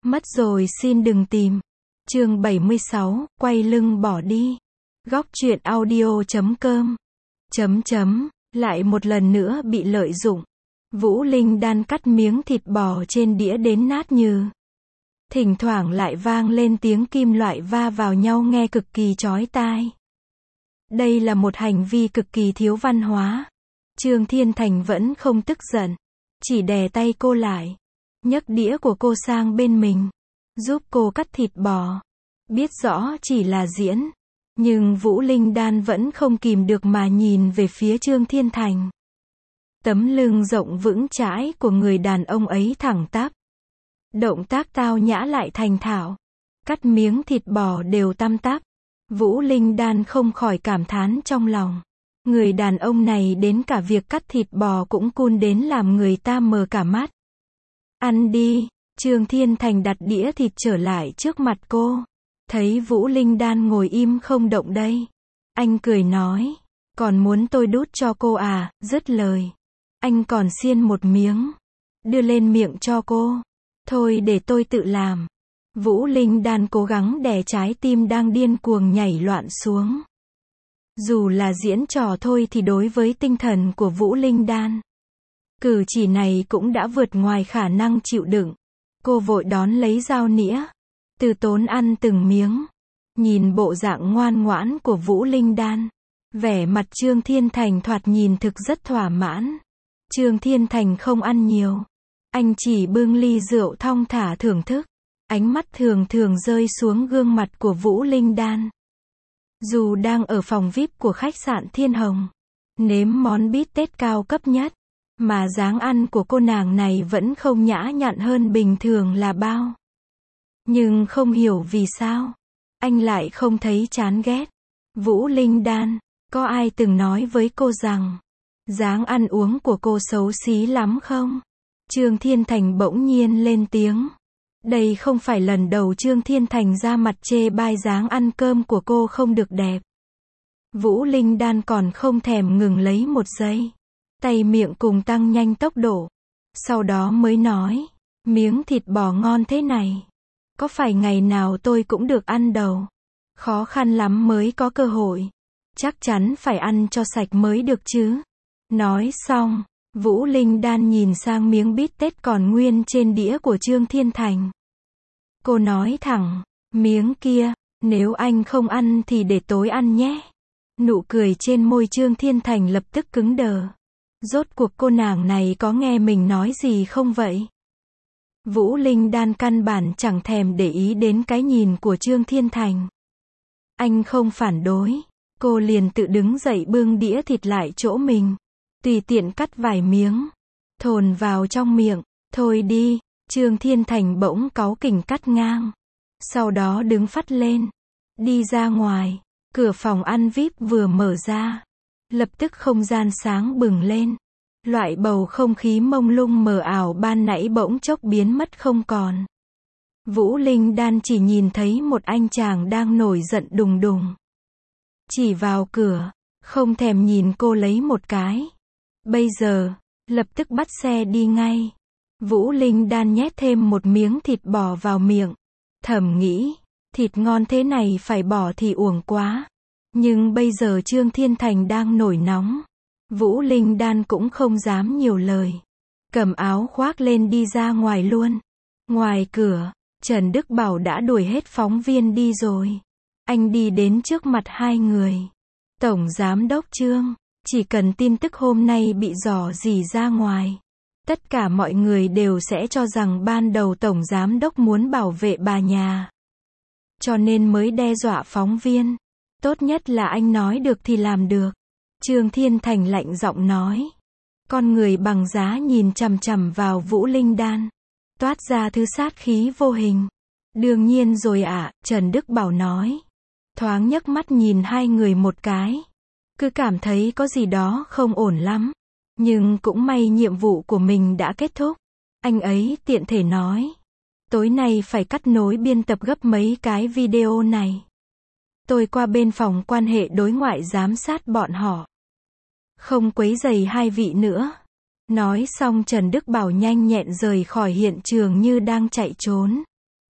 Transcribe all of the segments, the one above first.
Mất rồi xin đừng tìm. Chương 76, quay lưng bỏ đi. Góc truyện audio.com. Lại một lần nữa bị lợi dụng. Vũ Linh Đan cắt miếng thịt bò trên đĩa đến nát nhừ. Thỉnh thoảng lại vang lên tiếng kim loại va vào nhau nghe cực kỳ chói tai. Đây là một hành vi cực kỳ thiếu văn hóa. Trương Thiên Thành vẫn không tức giận, chỉ đè tay cô lại, nhấc đĩa của cô sang bên mình, giúp cô cắt thịt bò. Biết rõ chỉ là diễn, nhưng Vũ Linh Đan vẫn không kìm được mà nhìn về phía Trương Thiên Thành. Tấm lưng rộng vững chãi của người đàn ông ấy thẳng tắp. Động tác tao nhã lại thành thạo. Cắt miếng thịt bò đều tăm tắp. Vũ Linh Đan không khỏi cảm thán trong lòng. Người đàn ông này đến cả việc cắt thịt bò cũng cool đến làm người ta mờ cả mắt. Ăn đi. Trương Thiên Thành đặt đĩa thịt trở lại trước mặt cô. Thấy Vũ Linh Đan ngồi im không động đây. Anh cười nói. Còn muốn tôi đút cho cô à? Dứt lời. Anh còn xiên một miếng. Đưa lên miệng cho cô. Thôi để tôi tự làm. Vũ Linh Đan cố gắng đè trái tim đang điên cuồng nhảy loạn xuống. Dù là diễn trò thôi thì đối với tinh thần của Vũ Linh Đan, cử chỉ này cũng đã vượt ngoài khả năng chịu đựng. Cô vội đón lấy dao nĩa, từ tốn ăn từng miếng. Nhìn bộ dạng ngoan ngoãn của Vũ Linh Đan, vẻ mặt Trương Thiên Thành thoạt nhìn thực rất thỏa mãn. Trương Thiên Thành không ăn nhiều. Anh chỉ bưng ly rượu thong thả thưởng thức. Ánh mắt thường thường rơi xuống gương mặt của Vũ Linh Đan. Dù đang ở phòng VIP của khách sạn Thiên Hồng, nếm món bít tết cao cấp nhất, mà dáng ăn của cô nàng này vẫn không nhã nhặn hơn bình thường là bao. Nhưng không hiểu vì sao, anh lại không thấy chán ghét. Vũ Linh Đan, có ai từng nói với cô rằng, dáng ăn uống của cô xấu xí lắm không? Trương Thiên Thành bỗng nhiên lên tiếng. Đây không phải lần đầu Trương Thiên Thành ra mặt chê bai dáng ăn cơm của cô không được đẹp. Vũ Linh Đan còn không thèm ngừng lấy một giây. Tay miệng cùng tăng nhanh tốc độ. Sau đó mới nói, miếng thịt bò ngon thế này. Có phải ngày nào tôi cũng được ăn đâu. Khó khăn lắm mới có cơ hội. Chắc chắn phải ăn cho sạch mới được chứ. Nói xong, Vũ Linh Đan nhìn sang miếng bít tết còn nguyên trên đĩa của Trương Thiên Thành. Cô nói thẳng, miếng kia, nếu anh không ăn thì để tối ăn nhé. Nụ cười trên môi Trương Thiên Thành lập tức cứng đờ. Rốt cuộc cô nàng này có nghe mình nói gì không vậy? Vũ Linh Đan căn bản chẳng thèm để ý đến cái nhìn của Trương Thiên Thành. Anh không phản đối. Cô liền tự đứng dậy bưng đĩa thịt lại chỗ mình. Tùy tiện cắt vài miếng. Thồn vào trong miệng. Thôi đi. Trương Thiên Thành bỗng cáu kỉnh cắt ngang. Sau đó đứng phắt lên. Đi ra ngoài. Cửa phòng ăn VIP vừa mở ra. Lập tức không gian sáng bừng lên. Loại bầu không khí mông lung mờ ảo ban nãy bỗng chốc biến mất không còn. Vũ Linh Đan chỉ nhìn thấy một anh chàng đang nổi giận đùng đùng. Chỉ vào cửa. Không thèm nhìn cô lấy một cái. Bây giờ, lập tức bắt xe đi ngay. Vũ Linh Đan nhét thêm một miếng thịt bò vào miệng. Thầm nghĩ, thịt ngon thế này phải bỏ thì uổng quá. Nhưng bây giờ Trương Thiên Thành đang nổi nóng. Vũ Linh Đan cũng không dám nhiều lời. Cầm áo khoác lên đi ra ngoài luôn. Ngoài cửa, Trần Đức Bảo đã đuổi hết phóng viên đi rồi. Anh đi đến trước mặt hai người. Tổng Giám đốc Trương, chỉ cần tin tức hôm nay bị rò rỉ ra ngoài, tất cả mọi người đều sẽ cho rằng ban đầu Tổng Giám đốc muốn bảo vệ bà nhà. Cho nên mới đe dọa phóng viên. Tốt nhất là anh nói được thì làm được. Trương Thiên Thành lạnh giọng nói. Con người bằng giá nhìn chằm chằm vào Vũ Linh Đan. Toát ra thứ sát khí vô hình. Đương nhiên rồi ạ, Trần Đức Bảo nói. Thoáng nhấc mắt nhìn hai người một cái. Cứ cảm thấy có gì đó không ổn lắm. Nhưng cũng may nhiệm vụ của mình đã kết thúc. Anh ấy tiện thể nói. Tối nay phải cắt nối biên tập gấp mấy cái video này. Tôi qua bên phòng quan hệ đối ngoại giám sát bọn họ. Không quấy rầy hai vị nữa. Nói xong Trần Đức Bảo nhanh nhẹn rời khỏi hiện trường như đang chạy trốn.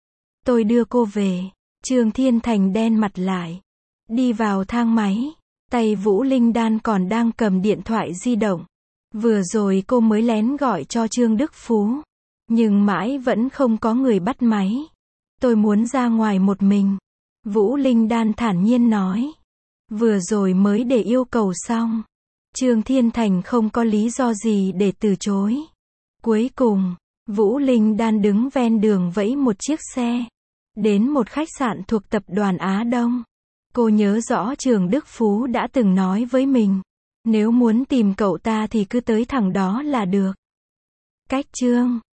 Tôi đưa cô về. Trương Thiên Thành đen mặt lại. Đi vào thang máy. Tay Vũ Linh Đan còn đang cầm điện thoại di động. Vừa rồi cô mới lén gọi cho Trương Đức Phú. Nhưng mãi vẫn không có người bắt máy. Tôi muốn ra ngoài một mình. Vũ Linh Đan thản nhiên nói. Vừa rồi mới để yêu cầu xong. Trương Thiên Thành không có lý do gì để từ chối. Cuối cùng, Vũ Linh Đan đứng ven đường vẫy một chiếc xe. Đến một khách sạn thuộc tập đoàn Á Đông. Cô nhớ rõ Trương Đức Phú đã từng nói với mình. Nếu muốn tìm cậu ta thì cứ tới thẳng đó là được. Cách Trương